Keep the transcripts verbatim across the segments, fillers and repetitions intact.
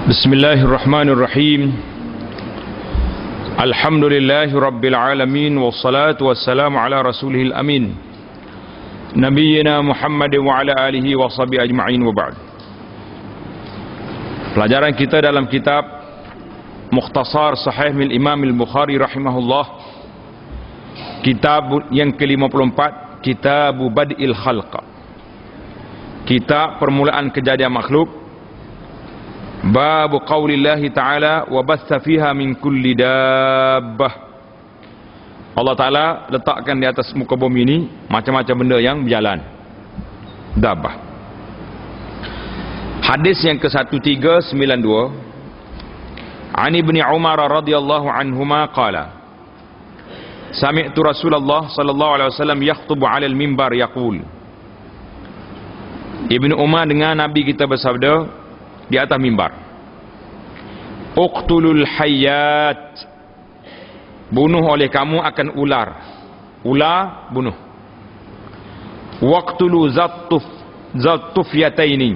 Bismillahirrahmanirrahim. Alhamdulillahi rabbil alamin, wassalatu wassalamu ala rasulihil amin, nabiyyina Muhammad wa ala alihi wa sahbihi ajma'in, wa ba'd. Pelajaran kita dalam kitab Mukhtasar Sahih mi'l Imam al-Bukhari rahimahullah, kitab yang ke lima puluh empat, Kitab Bad'il Khalq, kitab permulaan kejadian makhluk. Bab qaulillahi ta'ala wa batha fiha min kulli dabbah. Allah Ta'ala letakkan di atas muka bumi ini macam-macam benda yang berjalan, dabbah. Hadis yang ke tiga belas sembilan puluh dua, An Ibni Umar radhiyallahu anhuma qala, sami'tu Rasulullah sallallahu alaihi wasallam yakhutubu 'ala al-mimbar yaqul. Ibnu Umar dengar Nabi kita bersabda di atas mimbar, uqtulul hayyat, bunuh oleh kamu akan ular, ular bunuh. Waqtulu zattuf zattufyataini,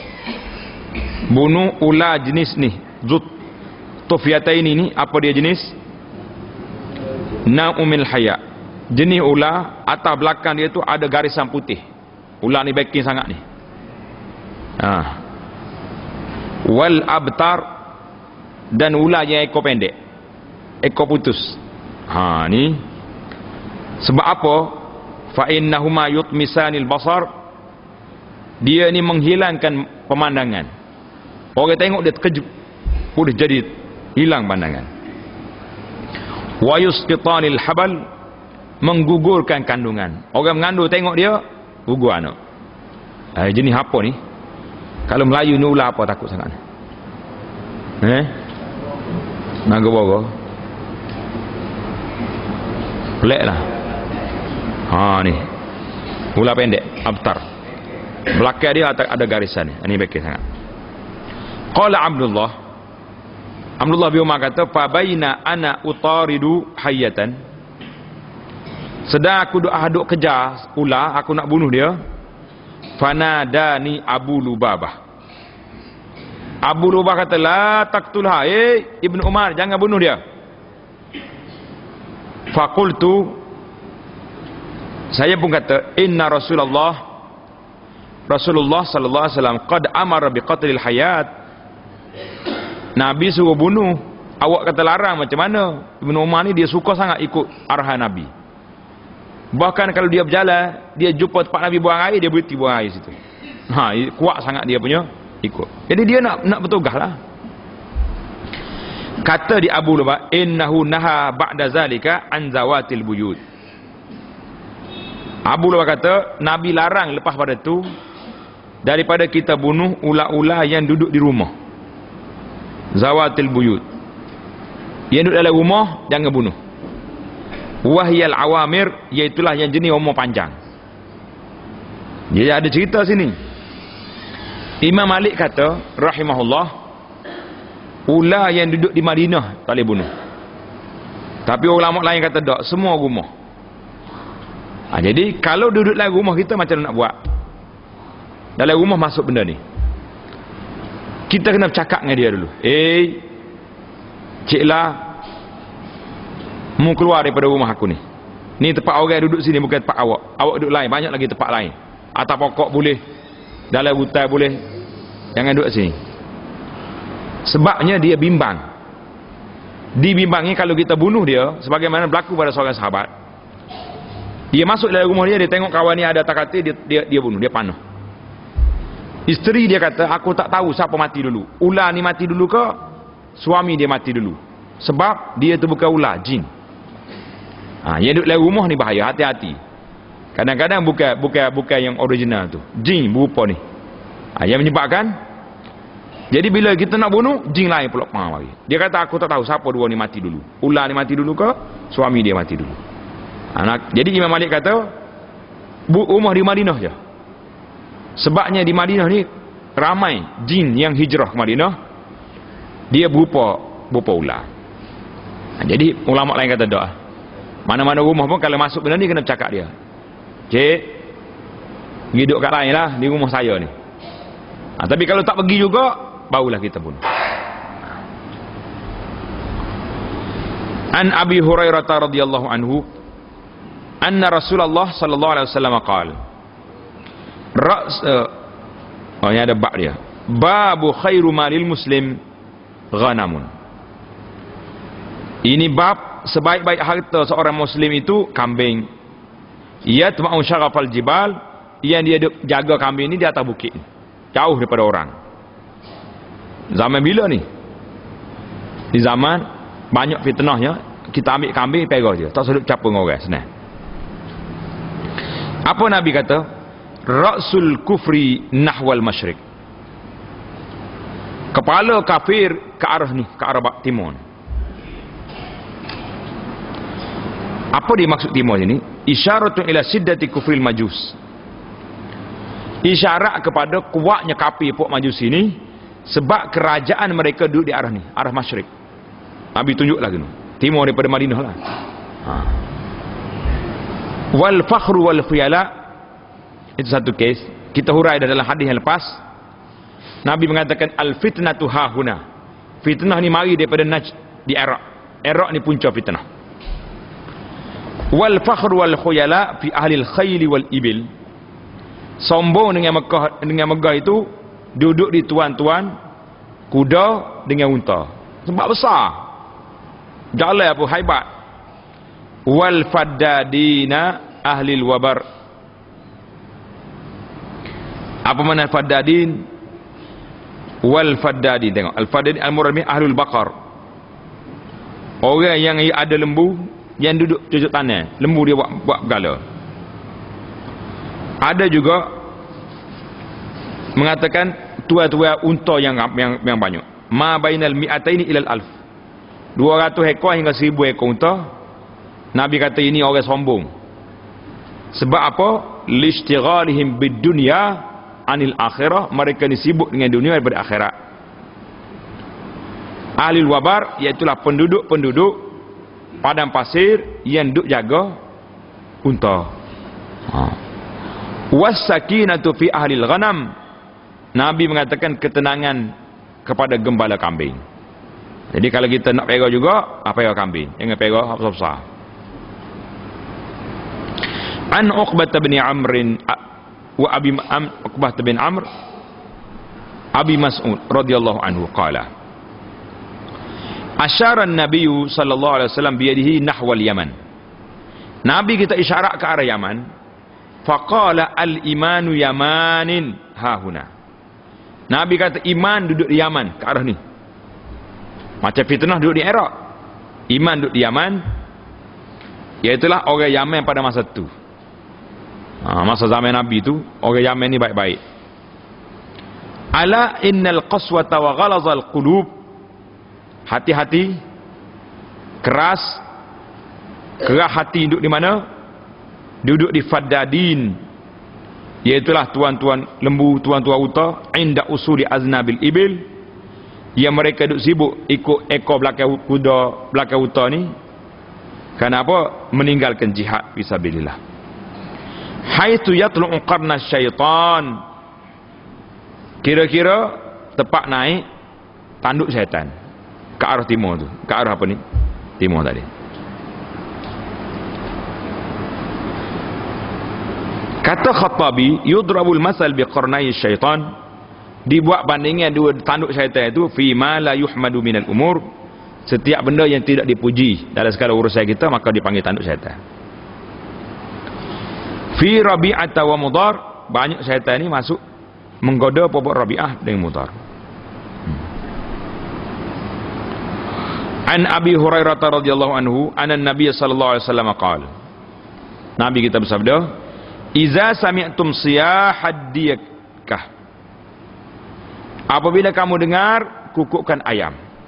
bunuh ular jenis ni. Zattufyataini ni apa dia jenis? Naumil hayya, jenis ular atas belakang dia tu ada garisan putih. Ular ni backing sangat ni. Ha. Wal abtar, dan ular yang ekor pendek, ekor putus. Ha ni sebab apa? Fa innahuma yutmisanil basar, dia ni menghilangkan pemandangan. Orang tengok dia terkejut, sudah jadi hilang pandangan. Wa yusqitanil habal, menggugurkan kandungan. Orang mengandung tengok dia gugur anak. Eh, jenis apa ni? Kalau Melayu ni ular apa takut sangat? Eh? Naga bogo. Pelik lah. Ha ni. Ular pendek, abtar. Belakang dia ada, ada garisan ni. Ini baik sangat. Qala Abdullah. Abdullah bin Umar kata, fa baina ana utaridu hayyatan. Sedang aku duk haduk kejar ular, aku nak bunuh dia. Fanadani Abu Lubabah. Abu Lubabah kata, la taqtulha, eh Ibnu Umar, jangan bunuh dia. Faqultu, saya pun kata, inna Rasulullah Rasulullah sallallahu alaihi wasallam qad amara biqatlil hayat, Nabi suruh bunuh, awak kata larang, macam mana? Ibnu Umar ni dia suka sangat ikut arahan Nabi. Bahkan kalau dia berjalan, dia jumpa tempat Nabi buang air, dia berhenti buang air situ. Ha, kuat sangat dia punya ikut. Jadi dia nak nak bertugas lah. Kata di Abu Lubabah, innahu naha ba'da zalika an zawatil buyut. Abu Lubabah kata, Nabi larang lepas pada tu daripada kita bunuh ular-ular yang duduk di rumah. Zawatil buyut, yang duduk dalam rumah jangan bunuh. Wahyal awamir, iaitulah yang jenis umur panjang. Dia ada cerita sini. Imam Malik kata rahimahullah, ular yang duduk di Madinah tak boleh bunuh. Tapi ulama lain kata tak, semua rumah. Ha, jadi kalau duduk dalam rumah kita, macam mana nak buat? Dalam rumah masuk benda ni, kita kena bercakap dengan dia dulu. Eh, Cik lah, mu keluar daripada rumah aku ni. Ni tempat orang duduk sini, bukan tempat awak. Awak duduk lain, banyak lagi tempat lain. Atas pokok boleh, dalam hutan boleh. Jangan duduk sini. Sebabnya dia bimbang. Dibimbangnya kalau kita bunuh dia, sebagaimana berlaku pada seorang sahabat. Dia masuk dalam rumah dia, dia tengok kawan ni ada atas katil, dia, dia dia bunuh, dia panah. Isteri dia kata, aku tak tahu siapa mati dulu. Ular ni mati dulu ke suami dia mati dulu? Sebab dia tu bukan ular, jin. Ha, yang duduk dalam rumah ni bahaya, hati-hati. Kadang-kadang bukan bukan bukan yang original tu, jin berupa ni. Ha, yang menyebabkan, jadi bila kita nak bunuh, jin lain pula pengaruh lagi. Dia kata, aku tak tahu siapa dua ni mati dulu. Ular ni mati dulu ke suami dia mati dulu. Ha, nak, jadi Imam Malik kata, bu, rumah di Madinah je. Sebabnya di Madinah ni ramai jin yang hijrah ke Madinah. Dia berupa berupa ular. Ha, jadi ulama lain kata doa. Mana-mana rumah pun kalau masuk benda ni kena bercakap dia. Cik, pergi duduk kat lain lah, di rumah saya ni. Ha, tapi kalau tak pergi juga, barulah kita bunuh. An Abi Hurairah radhiyallahu anhu anna Rasulullah sallallahu alaihi wasallam qala Ra's uh, oh ini ada bab dia. Babu khairu malil muslim ghanamun. Ini bab sebaik-baik harta seorang muslim itu kambing. Ia tamau syarafal jibal, yang dia jaga kambing ni di atas bukit, jauh daripada orang. Zaman bila ni? Di zaman banyak fitnahnya, kita ambil kambing pegang je, tak sedut capa dengan orang, senang. Apa Nabi kata? Ra'sul kufri nahwal masyriq. Kepala kafir ke arah ni, ke arah timur. Apa dia maksud timur sini? Isyaratun ila siddati kufril majus. Isyarat kepada kuatnya kafir pok majus ini sebab kerajaan mereka duduk di arah ni, arah masyriq. Nabi tunjuk lagi tu. Timur daripada Madinah lah. Ha. Wal fakhru wal khuyala, itu satu kes. Kita hurai dalam hadis yang lepas. Nabi mengatakan al fitnatu hahuna. Fitnah ni mari daripada Najd di Iraq. Iraq ni punca fitnah. Wal fakhru wal khuyala fi ahli al khayl wal ibil. Sombong dengan Mekah, dengan Megah itu duduk di tuan-tuan kuda dengan unta. Sebab besar. Jalan apa haibat. Wal faddadina ahli al wabar. Apa makna faddadin? Wal faddadin, tengok. Al faddadin al murad min ahlul baqar. Orang yang ada lembu yang duduk cucuk tanah, lembu dia buat buat bergala. Ada juga mengatakan tua-tua unta yang yang yang banyak. Ma bainal mi'ataini ilal alf. dua ratus ekor hingga seribu ekor unta. Nabi kata ini orang sombong. Sebab apa? Lishtighalihim bidunya anil akhirah. Mereka ni sibuk dengan dunia daripada akhirat. Ahli wabar, iaitulah penduduk-penduduk padang pasir yang duk jaga unta. Ha. Was-sakinatu fi ahli al-ghanam. Nabi mengatakan ketenangan kepada gembala kambing. Jadi kalau kita nak pegang juga, apa pegang kambing, jangan pegang apa besar. An Uqbah bin Amr wa Abi Uqbah bin Amr Abi Mas'ud radhiyallahu anhu qala asyara an-nabiy sallallahu alaihi wasallam biyadihi nahwal Yaman. Nabi kita isyarat ke arah Yaman. Faqala al-imanu yamanin hahuna. Nabi kata iman duduk di Yaman, ke arah ni. Macam fitnah duduk di Iraq. Iman duduk di Yaman. Iaitulah orang Yaman pada masa tu. Ha, masa zaman Nabi tu, orang Yaman ni baik-baik. Ala innal qaswata wa ghalazal qulub. Hati-hati, keras, keras hati duduk di mana? Duduk di faddadin, iaitulah tuan-tuan lembu, tuan-tuan unta, inda usuli aznabil ibil, yang mereka duduk sibuk ikut ekor belakang kuda, belakang unta ni. Kenapa? Meninggalkan jihad fisabilillah. Haitsu yatlu'u qarna syaitan, kira-kira tepat naik tanduk syaitan ke arah timur tu, ke arah apa ni? Timur tadi. Kata Khattabi, yudrabul masal biqarnai syaitan, dibuat bandingan dua tanduk syaitan itu, fi ma la yuhmadu minal umur, setiap benda yang tidak dipuji dalam segala urusan kita maka dipanggil tanduk syaitan. Fi Rabi'ah wa Mudar, banyak syaitan ni masuk menggoda pokok Rabi'ah dengan Mudar. An Abi Hurairah radhiyallahu anhu anna Nabi sallallahu alaihi wasallam qala, Nabi kita bersabda, iza sami'tum siyahad diyakah, apabila kamu dengar kukukan ayam.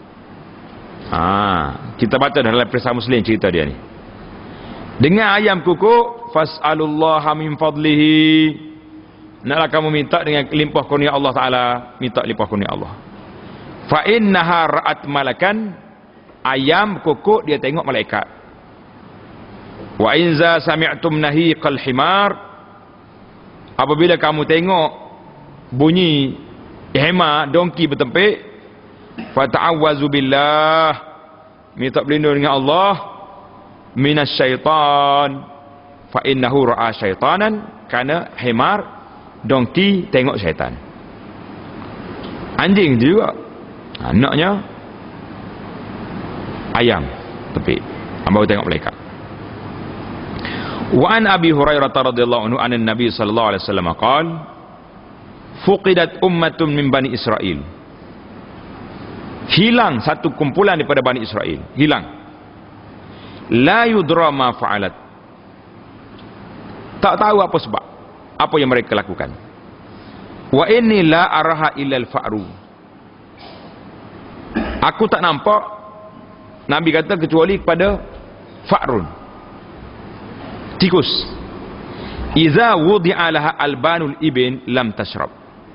Ah, kita baca dalam Prisah Muslim cerita dia ni. Dengar ayam kukuk, fas'alullaha min fadlihi, naklah kamu minta dengan limpah kurnia Allah Taala, minta limpah kurnia Allah. Fa innaha ra'at malakan, ayam kukuk dia tengok malaikat. Wa inza sami'tum nahiqal himar, apabila kamu tengok bunyi hema dongki bertempik, fa ta'awwazu billah, minta berlindung dengan Allah minasyaitan fa innahu ra'a syaitanan, kerana himar dongki tengok syaitan. Anjing juga anaknya ayam tepi baru tengok malaikat. Wa an Abi Hurairah radhiyallahu anhu anan Nabi sallallahu alaihi wasallam qala fuqidat ummatun min bani Israil, hilang satu kumpulan daripada Bani Israel, hilang. La yudra ma fa'alat, tak tahu apa sebab apa yang mereka lakukan. Wa inni la araha illa al-fa'ru, aku tak nampak, Nabi kata, kecuali kepada fa'run, tikus. Iza wudi'a laha albanul ibn lam tashrab.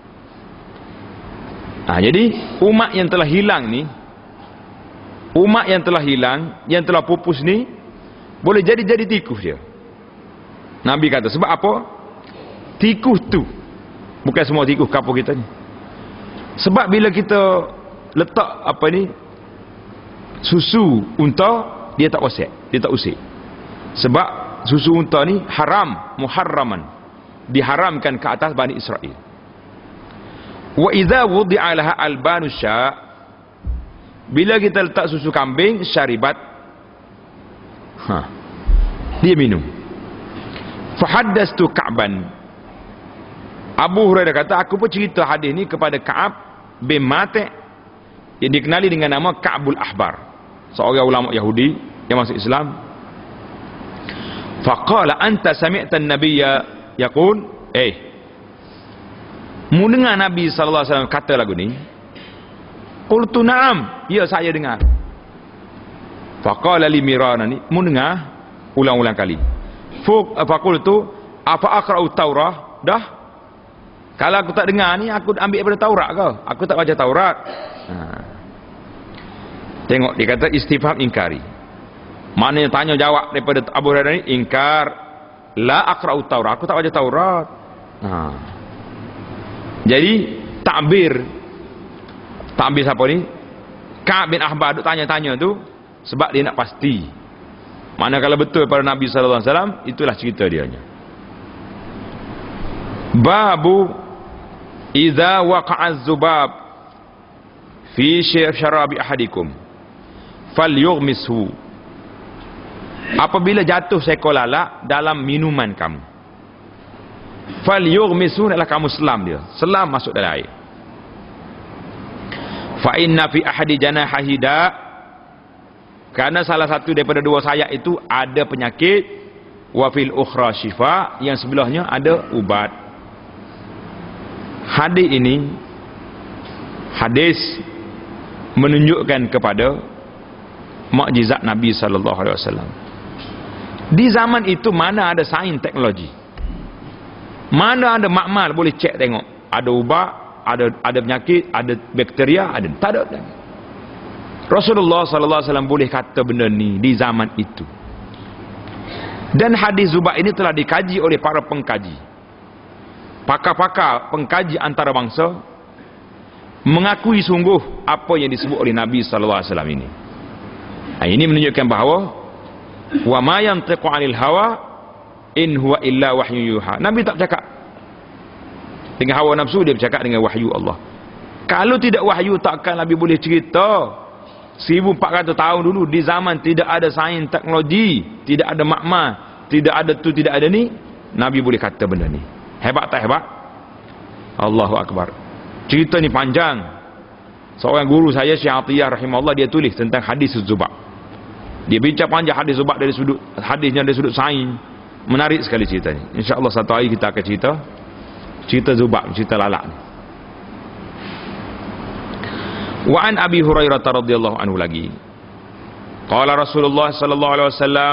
Nah, jadi umat yang telah hilang ni, umat yang telah hilang, yang telah pupus ni, boleh jadi jadi tikus dia. Nabi kata, sebab apa? Tikus tu, bukan semua tikus kampung kita ni. Sebab bila kita letak apa ni, susu unta, dia tak wasik, dia tak usik. Sebab susu unta ni haram, muharraman, diharamkan ke atas Bani Israel. Wa idza wudi'a laha albanu sya', bila kita letak susu kambing, syaribat, ha, dia minum. Fahaddastu Ka'ban, Abu Hurairah kata, aku pun cerita hadis ni kepada Ka'ab bin Mati' yang dikenali dengan nama Ka'bul Ahbar, seorang ulama Yahudi yang masuk Islam. Faqala anta sami'ta an-nabiyya yaqul, eh mu dengar Nabi sallallahu alaihi wasallam kata lagu ni? Qultu na'am, ya saya dengar. Faqala li mirana, ni mu dengar ulang-ulang kali. Faqultu afa aqra'u Taurah, dah kalau aku tak dengar ni, aku ambil daripada Taurat ke? Aku tak baca Taurat. Ha. Tengok, dia kata istifham ingkari, maknanya tanya jawab daripada Abu Hurairah ni, ingkar. La aqra'u Taurah, aku tak baca Taurat. Ha. Jadi takbir, takbir siapa ni? Ka'ab bin Ahbar duk tanya-tanya tu sebab dia nak pasti. Mana kalau betul pada Nabi sallallahu alaihi wasallam, itulah cerita dia nya. Babu idza waqa'a az-zubab fi syarabi ahadikum falyughmishu, apabila jatuh seekor lalat dalam minuman kamu, falyughmisu, adalah kamu selam dia, selam masuk dalam air. Fa inna fi ahadi janahihi da, karena salah satu daripada dua sayap itu ada penyakit, wa fil ukhra syifa, yang sebelahnya ada ubat. Hadis ini, hadis menunjukkan kepada mukjizat Nabi sallallahu alaihi wasallam. Di zaman itu mana ada sains teknologi, mana ada makmal boleh cek tengok ada ubat, ada ada penyakit, ada bakteria, ada tak ada. Rasulullah sallallahu alaihi wasallam boleh kata benda ni di zaman itu. Dan hadis zubat ini telah dikaji oleh para pengkaji, pakar-pakar pengkaji antarabangsa, mengakui sungguh apa yang disebut oleh Nabi sallallahu alaihi wasallam ini. Ini menunjukkan bahawa wa ma yantiqu 'anil hawa in huwa illa wahyu yuha. Nabi tak bercakap dengan hawa nafsu, dia bercakap dengan wahyu Allah. Kalau tidak wahyu, takkan Nabi boleh cerita seribu empat ratus tahun dulu, di zaman tidak ada sains teknologi, tidak ada makmal, tidak ada tu, tidak ada ni, Nabi boleh kata benda ni. Hebat tak hebat? Allahu Akbar. Cerita ni panjang. Seorang guru saya, Syekh Atiyah rahimahullah, dia tulis tentang hadis Zubab. Dia bincang panjang hadis Zubab dari sudut hadisnya, dari sudut sains. Menarik sekali cerita ni. InsyaAllah satu hari kita akan cerita cerita Zubab, cerita lalat ni. Wa an Abi Hurairah radhiyallahu anhu lagi, qala Rasulullah sallallahu alaihi wasallam,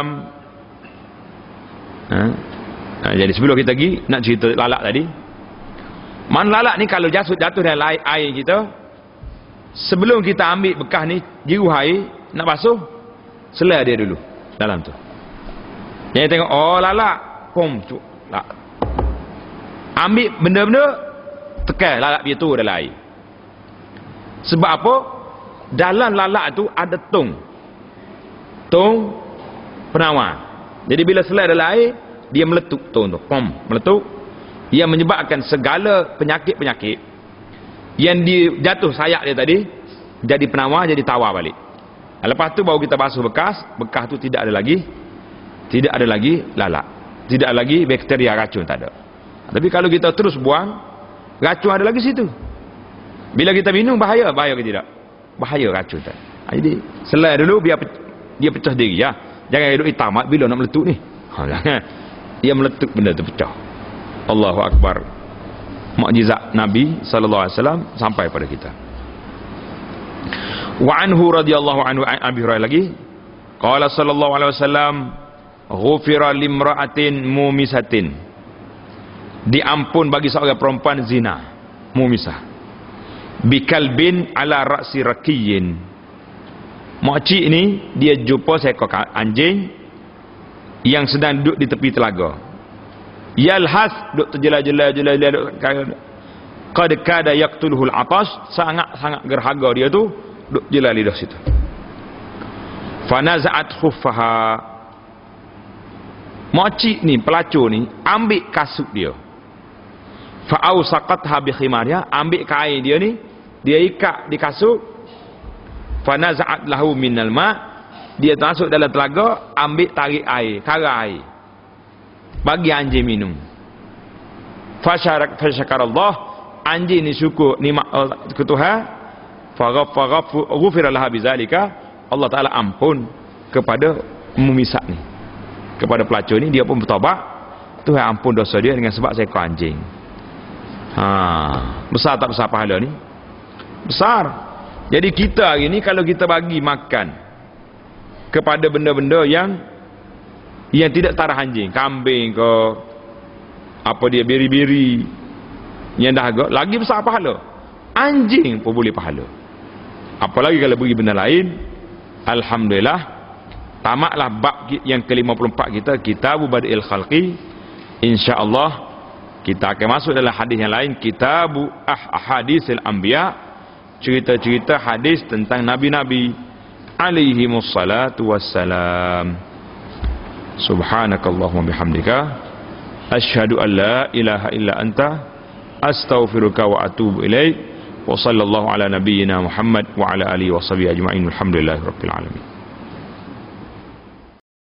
ha? Ha, jadi sebelum kita pergi nak cerita lalat tadi, man lalat ni kalau jatuh jatuh dalam air, air kita, sebelum kita ambil bekas ni, jiru air nak basuh, selai dia dulu dalam tu. Jangan tengok oh lalat, pom cuk, lak. Ambil benda-benda, tekan lalat dia tu dalam air. Sebab apa? Dalam lalat tu ada tong. Tong penawar. Jadi bila selai dalam air, dia meletup tong tu. Pom, meletup. Yang menyebabkan segala penyakit-penyakit yang dia jatuh sayak dia tadi, jadi penawar, jadi tawar balik. Lepas tu baru kita basuh bekas, bekas tu tidak ada lagi, tidak ada lagi lalat, tidak ada lagi bakteria racun, tak ada. Tapi kalau kita terus buang, racun ada lagi situ. Bila kita minum, bahaya, bahaya ke tidak? Bahaya racun tak. Jadi selai dulu biar dia pecah diri ya. Jangan duduk hitam bila nak meletup ni. Ha, jangan. Dia meletup benda tu pecah. Allahu Akbar. Mukjizat Nabi sallallahu alaihi wasallam sampai pada kita. Wa anhu radhiyallahu anhu Abi Hurairah lagi, qala sallallahu alaihi wasallam, ghufira limra'atin mumisatin. Diampun bagi seorang perempuan zina, mumisah. Bikalbin ala ra'si rakiyin. Makcik ni dia jumpa seekor anjing yang sedang duduk di tepi telaga. Yalhas, duduk terjelah-jelah-jelah, qad kada yaqtuluhul atas, sangat-sangat gerhaga dia tu duduk jelah lidah situ. Fanaza'at khuffaha. Makcik ni, pelacur ni ambil kasut dia. Fa'ausaqatha bi khimarha, ambil kain dia ni, dia ikat di kasut. Fanaza'at lahu minal ma', dia masuk dalam telaga, ambil tarik air, kara air, bagi anjing minum. Fasyarak fasyakarallah, anjing ni syukur nikmat ke Tuhan. Faghfira laha bizalika, Allah Taala ampun kepada mumisak ni, kepada pelacur ni, dia pun bertaubat, Tuhan ampun dosa dia dengan sebab seekor anjing. Ha, besar tak besar pahala ni? Besar. Jadi kita hari ni kalau kita bagi makan kepada benda-benda yang yang tidak tarah anjing, kambing ke apa dia, biri-biri yang dah agak, lagi besar pahala. Anjing pun boleh pahala, apalagi kalau beri benda lain. Alhamdulillah, tamatlah bab yang ke lima puluh empat kita, Kitab Badi'il Khalqi. InsyaAllah kita akan masuk dalam hadis yang lain, Kitab Ahadisil Anbiya, cerita-cerita hadis tentang nabi-nabi alaihimus salatu wassalam. Subhanakallahumma bihamdika asyhadu an la ilaha illa anta astaghfiruka wa atubu ilaik. Wa sallallahu ala nabiyyina Muhammad wa ala alihi wa sahbihi ajma'in. Alhamdulillahirabbil alamin.